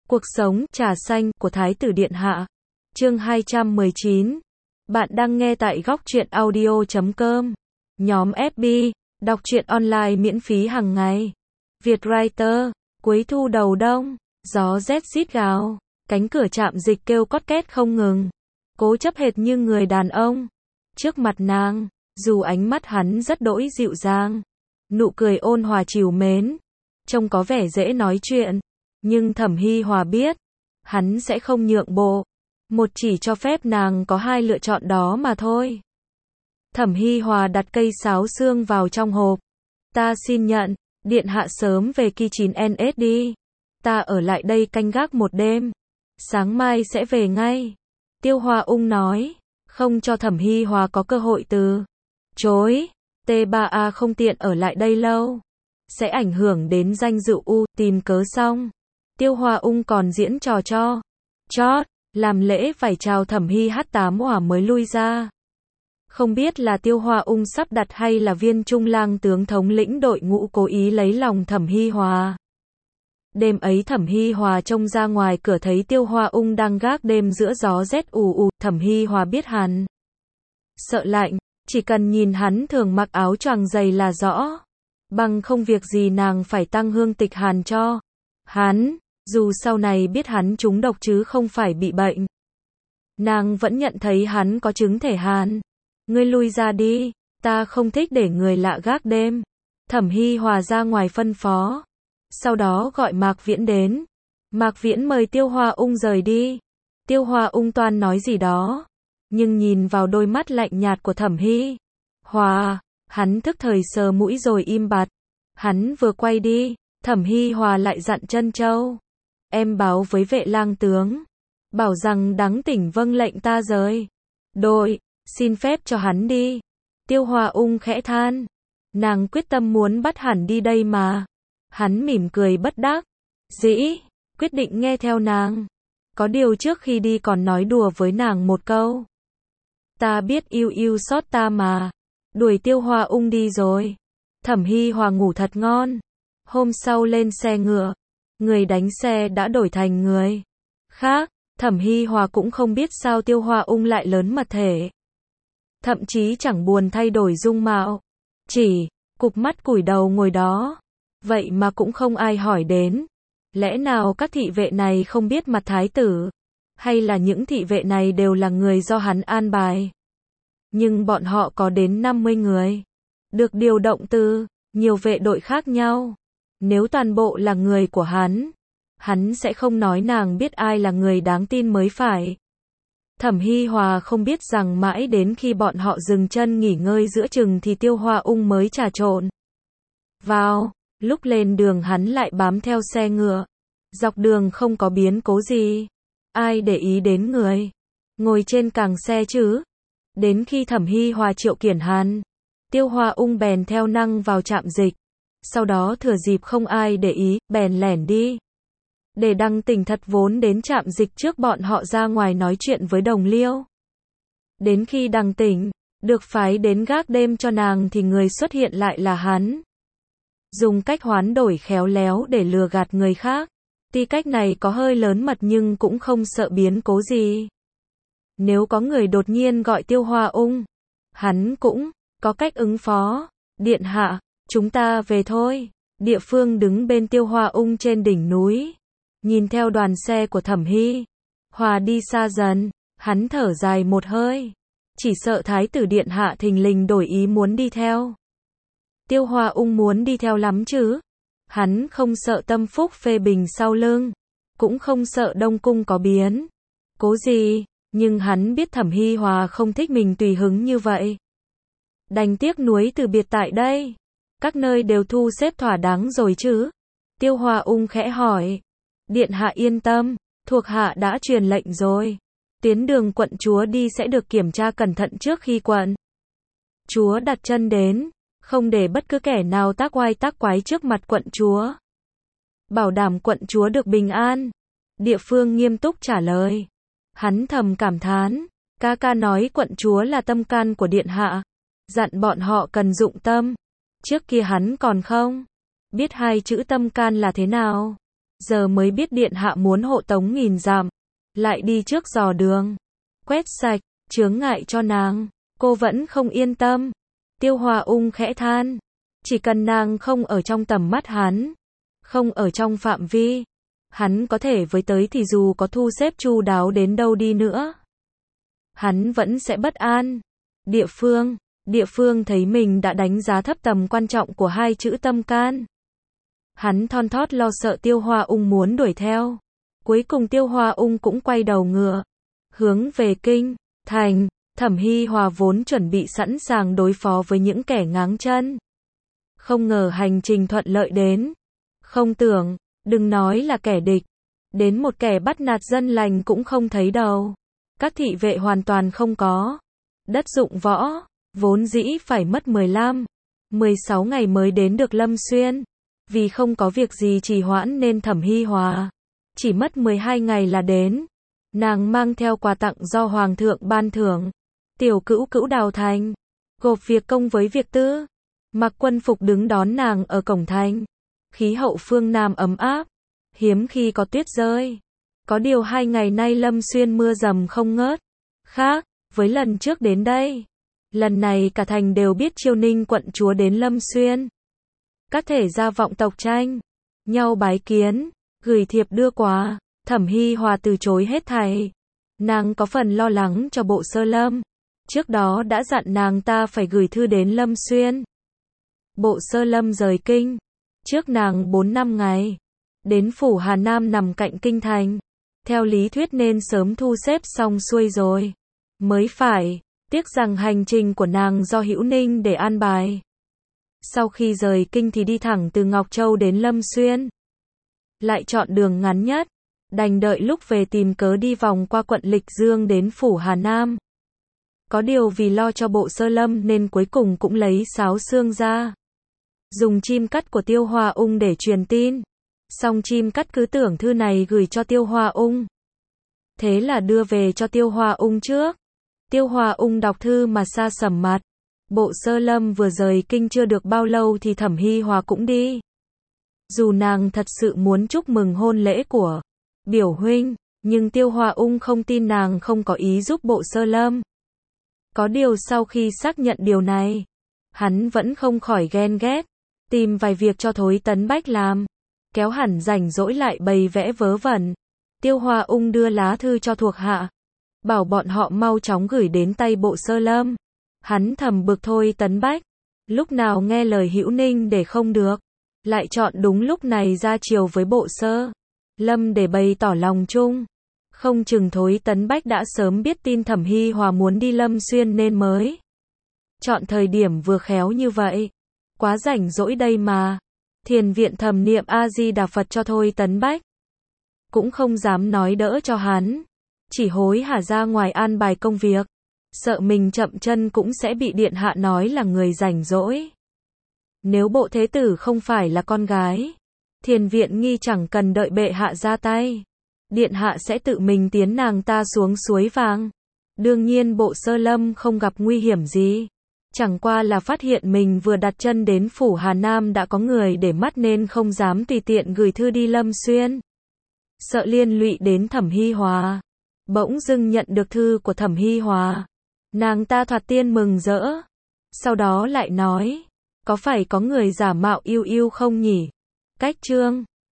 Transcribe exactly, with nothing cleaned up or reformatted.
Cuộc sống, trà xanh, của Thái tử Điện Hạ. Chương hai trăm mười chín. Bạn đang nghe tại góc truyện audio chấm com. Nhóm ép bê, đọc truyện online miễn phí hàng ngày. Việt Writer, cuối thu đầu đông, gió rét rít gào, cánh cửa trạm dịch kêu cót két không ngừng. Cố chấp hệt như người đàn ông. Trước mặt nàng, dù ánh mắt hắn rất đỗi dịu dàng, nụ cười ôn hòa trìu mến, trông có vẻ dễ nói chuyện, nhưng Thẩm Hi Hòa biết, hắn sẽ không nhượng bộ, một chỉ cho phép nàng có hai lựa chọn đó mà thôi. Thẩm Hi Hòa đặt cây sáo xương vào trong hộp. Ta xin nhận, điện hạ sớm về Ki chín en ét đi. Ta ở lại đây canh gác một đêm. Sáng mai sẽ về ngay. Tiêu Hoa Ung nói, không cho Thẩm Hi Hòa có cơ hội từ chối. T ba A không tiện ở lại đây lâu. Sẽ ảnh hưởng đến danh dự U, tìm cớ xong. Tiêu Hoa Ung còn diễn trò cho chót, làm lễ phải chào Thẩm Hi hát tám hỏa mới lui ra. Không biết là Tiêu Hoa Ung sắp đặt hay là Viên Trung Lang tướng thống lĩnh đội ngũ cố ý lấy lòng Thẩm Hi Hòa. Đêm ấy Thẩm Hi Hòa trông ra ngoài cửa thấy Tiêu Hoa Ung đang gác đêm giữa gió rét ù ù. Thẩm Hi Hòa biết hắn sợ lạnh, chỉ cần nhìn hắn thường mặc áo choàng dày là rõ. Bằng không việc gì nàng phải tăng hương tịch hàn cho hắn, dù sau này biết hắn trúng độc chứ không phải bị bệnh. Nàng vẫn nhận thấy hắn có chứng thể hàn. Ngươi lui ra đi, ta không thích để người lạ gác đêm. Thẩm Hi Hòa ra ngoài phân phó. Sau đó gọi Mạc Viễn đến. Mạc Viễn mời Tiêu Hoa Ung rời đi. Tiêu Hoa Ung toan nói gì đó, nhưng nhìn vào đôi mắt lạnh nhạt của Thẩm Hi Hòa, hắn thức thời sờ mũi rồi im bặt. Hắn vừa quay đi, Thẩm Hi Hòa lại dặn Trân Châu. Em báo với vệ lang tướng, bảo rằng Đắng Tỉnh vâng lệnh ta rời đội, xin phép cho hắn đi. Tiêu Hoa Ung khẽ than, nàng quyết tâm muốn bắt hẳn đi đây mà. Hắn mỉm cười bất đắc dĩ, quyết định nghe theo nàng. Có điều trước khi đi còn nói đùa với nàng một câu. Ta biết yêu yêu xót ta mà. Đuổi Tiêu Hoa Ung đi rồi. Thẩm Hi Hòa ngủ thật ngon. Hôm sau lên xe ngựa, người đánh xe đã đổi thành người khác. Thẩm Hi Hòa cũng không biết sao Tiêu Hoa Ung lại lớn mật thể. Thậm chí chẳng buồn thay đổi dung mạo, chỉ cụp mắt cúi đầu ngồi đó. Vậy mà cũng không ai hỏi đến. Lẽ nào các thị vệ này không biết mặt thái tử? Hay là những thị vệ này đều là người do hắn an bài? Nhưng bọn họ có đến năm mươi người, được điều động từ nhiều vệ đội khác nhau. Nếu toàn bộ là người của hắn, hắn sẽ không nói nàng biết ai là người đáng tin mới phải. Thẩm Hi Hòa không biết rằng mãi đến khi bọn họ dừng chân nghỉ ngơi giữa chừng thì Tiêu Hoa Ung mới trà trộn vào. Lúc lên đường hắn lại bám theo xe ngựa. Dọc đường không có biến cố gì. Ai để ý đến người ngồi trên càng xe chứ? Đến khi Thẩm Hi Hòa triệu kiển hắn, Tiêu Hoa Ung bèn theo năng vào trạm dịch. Sau đó thừa dịp không ai để ý, bèn lẻn đi. Để Đăng Tỉnh thật vốn đến trạm dịch trước bọn họ ra ngoài nói chuyện với Đồng Liêu. Đến khi Đăng Tỉnh được phái đến gác đêm cho nàng thì người xuất hiện lại là hắn. Dùng cách hoán đổi khéo léo để lừa gạt người khác. Tuy cách này có hơi lớn mật nhưng cũng không sợ biến cố gì. Nếu có người đột nhiên gọi Tiêu Hoa Ung, hắn cũng có cách ứng phó. Điện hạ, chúng ta về thôi. Địa phương đứng bên Tiêu Hoa Ung trên đỉnh núi, nhìn theo đoàn xe của Thẩm Hi Hòa đi xa dần, hắn thở dài một hơi. Chỉ sợ thái tử điện hạ thình lình đổi ý muốn đi theo. Tiêu Hoa Ung muốn đi theo lắm chứ. Hắn không sợ tâm phúc phê bình sau lưng, cũng không sợ Đông Cung có biến cố gì, nhưng hắn biết Thẩm Hi Hòa không thích mình tùy hứng như vậy. Đành tiếc nuối từ biệt tại đây. Các nơi đều thu xếp thỏa đáng rồi chứ? Tiêu Hoa Ung khẽ hỏi. Điện hạ yên tâm, thuộc hạ đã truyền lệnh rồi. Tuyến đường quận chúa đi sẽ được kiểm tra cẩn thận trước khi quận chúa đặt chân đến. Không để bất cứ kẻ nào tác oai tác quái trước mặt quận chúa. Bảo đảm quận chúa được bình an. Địa phương nghiêm túc trả lời. Hắn thầm cảm thán. Ca ca nói quận chúa là tâm can của điện hạ. Dặn bọn họ cần dụng tâm. Trước kia hắn còn không biết hai chữ tâm can là thế nào. giờ mới biết điện hạ muốn hộ tống nghìn dặm, lại đi trước dò đường, quét sạch, chướng ngại cho nàng, cô vẫn không yên tâm. Tiêu Hoa Ung khẽ than, chỉ cần nàng không ở trong tầm mắt hắn, không ở trong phạm vi, hắn có thể với tới thì dù có thu xếp chu đáo đến đâu đi nữa, hắn vẫn sẽ bất an. Địa phương, địa phương thấy mình đã đánh giá thấp tầm quan trọng của hai chữ tâm can. Hắn thon thót lo sợ Tiêu Hoa Ung muốn đuổi theo. Cuối cùng Tiêu Hoa Ung cũng quay đầu ngựa, hướng về kinh thành. Thẩm Hi Hòa vốn chuẩn bị sẵn sàng đối phó với những kẻ ngáng chân. Không ngờ hành trình thuận lợi đến. Không tưởng, đừng nói là kẻ địch, đến một kẻ bắt nạt dân lành cũng không thấy đâu. Các thị vệ hoàn toàn không có. Đất dụng võ, vốn dĩ phải mất mười lăm, mười sáu ngày mới đến được Lâm Xuyên. Vì không có việc gì trì hoãn nên Thẩm Hi Hòa chỉ mất mười hai ngày là đến. Nàng mang theo quà tặng do Hoàng thượng ban thưởng. Tiểu cữu cữu đào thành, gộp việc công với việc tư. Mặc quân phục đứng đón nàng ở cổng thành. Khí hậu phương Nam ấm áp, hiếm khi có tuyết rơi. Có điều hai ngày nay Lâm Xuyên mưa dầm không ngớt. Khác với lần trước đến đây, lần này cả thành đều biết Chiêu Ninh quận chúa đến Lâm Xuyên. Các thể gia vọng tộc tranh nhau bái kiến, gửi thiệp đưa quà. Thẩm Hi Hòa từ chối hết thảy. Nàng có phần lo lắng cho Bộ Sơ Lâm. Trước đó đã dặn nàng ta phải gửi thư đến Lâm Xuyên. Bộ Sơ Lâm rời kinh trước nàng bốn năm ngày, đến phủ Hà Nam nằm cạnh kinh thành. Theo lý thuyết nên sớm thu xếp xong xuôi rồi mới phải, tiếc rằng hành trình của nàng do Hữu Ninh để an bài. Sau khi rời kinh thì đi thẳng từ Ngọc Châu đến Lâm Xuyên. Lại chọn đường ngắn nhất, đành đợi lúc về tìm cớ đi vòng qua quận Lịch Dương đến phủ Hà Nam. Có điều vì lo cho Bộ Sơ Lâm nên cuối cùng cũng lấy sáo xương ra. Dùng chim cắt của Tiêu Hoa Ung để truyền tin. Xong chim cắt cứ tưởng thư này gửi cho Tiêu Hoa Ung. Thế là đưa về cho Tiêu Hoa Ung trước. Tiêu Hoa Ung đọc thư mà sa sầm mặt. Bộ Sơ Lâm vừa rời kinh chưa được bao lâu thì Thẩm Hi Hòa cũng đi. Dù nàng thật sự muốn chúc mừng hôn lễ của biểu huynh, nhưng Tiêu Hoa Ung không tin nàng không có ý giúp Bộ Sơ Lâm. Có điều sau khi xác nhận điều này, hắn vẫn không khỏi ghen ghét, tìm vài việc cho Thối Tấn Bách làm, kéo hẳn rảnh rỗi lại bày vẽ vớ vẩn. Tiêu Hoa Ung đưa lá thư cho thuộc hạ, bảo bọn họ mau chóng gửi đến tay Bộ Sơ Lâm. Hắn thầm bực Thôi Tấn Bách, lúc nào nghe lời Hữu Ninh để không được, lại chọn đúng lúc này ra chiều với Bộ Sơ Lâm để bày tỏ lòng chung. Không chừng Thối Tấn Bách đã sớm biết tin Thẩm Hi Hòa muốn đi Lâm Xuyên nên mới chọn thời điểm vừa khéo như vậy. Quá rảnh rỗi đây mà. Thiền viện thầm niệm A Di Đà Phật cho Thôi Tấn Bách. Cũng không dám nói đỡ cho hắn, chỉ hối hả ra ngoài an bài công việc, sợ mình chậm chân cũng sẽ bị điện hạ nói là người rảnh rỗi. Nếu Bộ Thế Tử không phải là con gái, thiền viện nghi chẳng cần đợi bệ hạ ra tay, điện hạ sẽ tự mình tiến nàng ta xuống suối vàng. Đương nhiên Bộ Sơ Lâm không gặp nguy hiểm gì, chẳng qua là phát hiện mình vừa đặt chân đến phủ Hà Nam đã có người để mắt nên không dám tùy tiện gửi thư đi Lâm Xuyên, sợ liên lụy đến Thẩm Hi Hòa. Bỗng dưng nhận được thư của Thẩm Hi Hòa, nàng ta thoạt tiên mừng rỡ, sau đó lại nói, có phải có người giả mạo yêu yêu không nhỉ? Cách chương